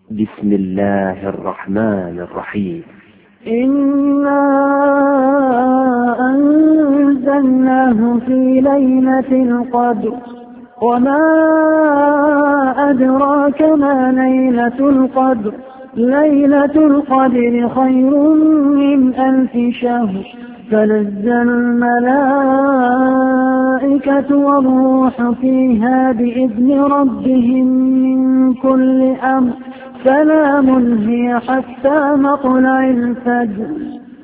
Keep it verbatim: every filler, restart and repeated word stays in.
بسم الله الرحمن الرحيم. إنا أنزلناه في ليلة القدر وما أدراك ما ليلة القدر ليلة القدر خير من ألف شهر تنزل الملائكة والروح فيها بإذن ربهم من كل أمر سلام هي حتى مطلع الفجر.